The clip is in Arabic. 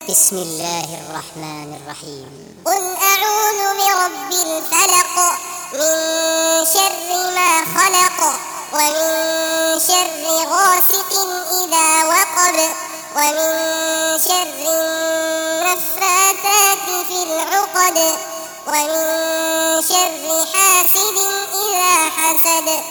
بسم الله الرحمن الرحيم. قل أعوذ برب الفلق، من شر ما خلق، ومن شر غاسق إذا وقب، ومن شر النفاثات في العقد، ومن شر حاسد إذا حسد.